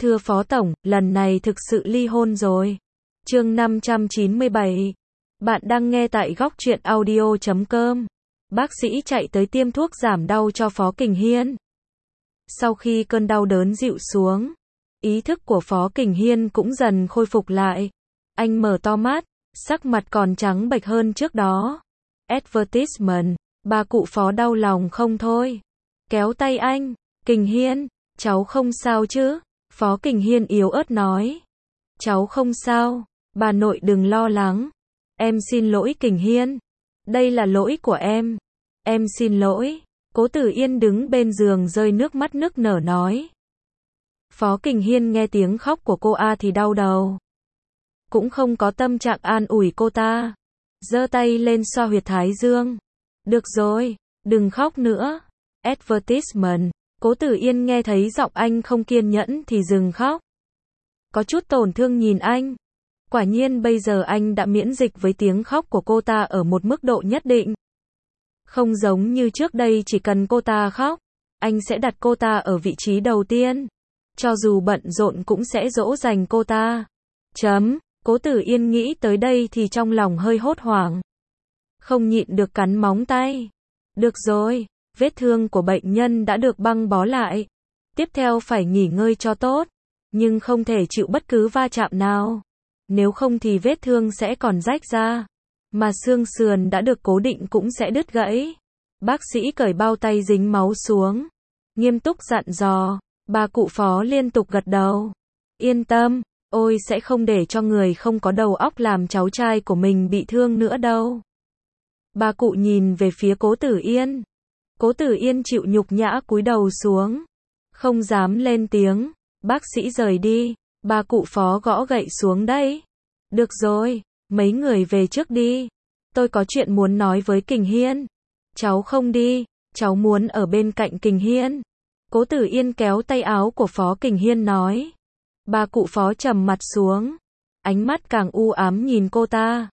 Thưa Phó Tổng, lần này thực sự ly hôn rồi. Chương 597. Bạn đang nghe tại góc truyện audio.com. Bác sĩ chạy tới tiêm thuốc giảm đau cho Phó Kình Hiên. Sau khi cơn đau đớn dịu xuống, ý thức của Phó Kình Hiên cũng dần khôi phục lại. Anh mở to mắt, sắc mặt còn trắng bệch hơn trước đó. Advertisement, bà cụ Phó đau lòng không thôi. Kéo tay anh, Kình Hiên, cháu không sao chứ? Phó Kình Hiên yếu ớt nói. Cháu không sao, bà nội đừng lo lắng. Em xin lỗi Kình Hiên. Đây là lỗi của em. Em xin lỗi. Cố Tử Yên đứng bên giường rơi nước mắt nức nở nói. Phó Kình Hiên nghe tiếng khóc của cô thì đau đầu. Cũng không có tâm trạng an ủi cô ta. Giơ tay lên xoa huyệt thái dương. Được rồi, đừng khóc nữa. Advertisement. Cố Tử Yên nghe thấy giọng anh không kiên nhẫn thì dừng khóc. Có chút tổn thương nhìn anh. Quả nhiên bây giờ anh đã miễn dịch với tiếng khóc của cô ta ở một mức độ nhất định. Không giống như trước đây chỉ cần cô ta khóc, anh sẽ đặt cô ta ở vị trí đầu tiên. Cho dù bận rộn cũng sẽ dỗ dành cô ta. Cố Tử Yên nghĩ tới đây thì trong lòng hơi hốt hoảng. Không nhịn được cắn móng tay. Được rồi, vết thương của bệnh nhân đã được băng bó lại. Tiếp theo phải nghỉ ngơi cho tốt. Nhưng không thể chịu bất cứ va chạm nào. Nếu không thì vết thương sẽ còn rách ra. Mà xương sườn đã được cố định cũng sẽ đứt gãy. Bác sĩ cởi bao tay dính máu xuống. Nghiêm túc dặn dò. Bà cụ Phó liên tục gật đầu. Yên tâm, ôi sẽ không để cho người không có đầu óc làm cháu trai của mình bị thương nữa đâu. Bà cụ nhìn về phía Cố Tử Yên. Cố Tử Yên chịu nhục nhã cúi đầu xuống. Không dám lên tiếng. Bác sĩ rời đi. Bà cụ Phó gõ gậy xuống đấy. Được rồi, mấy người về trước đi. Tôi có chuyện muốn nói với Kình Hiên. Cháu không đi, cháu muốn ở bên cạnh Kình Hiên. Cố Tử Yên kéo tay áo của Phó Kình Hiên nói. Bà cụ Phó trầm mặt xuống. Ánh mắt càng u ám nhìn cô ta.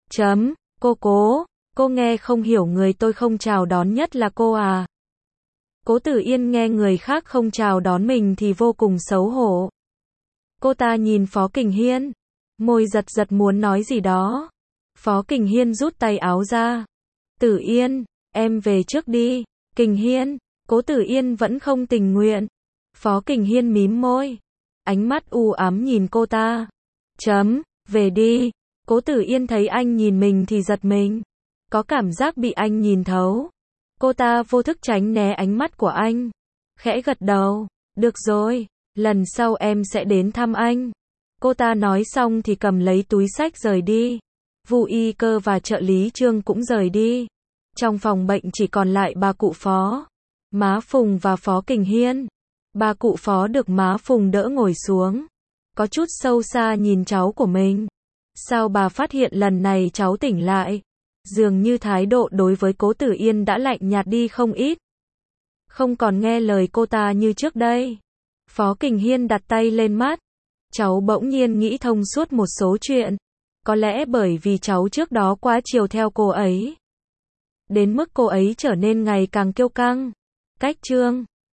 Cô nghe không hiểu người tôi không chào đón nhất là cô à? Cố Tử Yên nghe người khác không chào đón mình thì vô cùng xấu hổ. Cô ta nhìn Phó Kình Hiên, môi giật giật muốn nói gì đó. Phó Kình Hiên rút tay áo ra. Tử Yên, em về trước đi. Kình Hiên, Cố Tử Yên vẫn không tình nguyện. Phó Kình Hiên mím môi, ánh mắt u ám nhìn cô ta. Về đi. Cố Tử Yên thấy anh nhìn mình thì giật mình. Có cảm giác bị anh nhìn thấu. Cô ta vô thức tránh né ánh mắt của anh. Khẽ gật đầu. Được rồi, lần sau em sẽ đến thăm anh. Cô ta nói xong thì cầm lấy túi xách rời đi. Vu y cơ và trợ lý Trương cũng rời đi. Trong phòng bệnh chỉ còn lại bà cụ Phó, má Phùng và Phó Kình Hiên. Bà cụ Phó được má Phùng đỡ ngồi xuống. Có chút sâu xa nhìn cháu của mình. Sao bà phát hiện lần này cháu tỉnh lại? Dường như thái độ đối với Cố Tử Yên đã lạnh nhạt đi không ít. Không còn nghe lời cô ta như trước đây. Phó Kình Hiên đặt tay lên mắt. Cháu bỗng nhiên nghĩ thông suốt một số chuyện. Có lẽ bởi vì cháu trước đó quá chiều theo cô ấy. Đến mức cô ấy trở nên ngày càng kiêu căng. Cách Trương,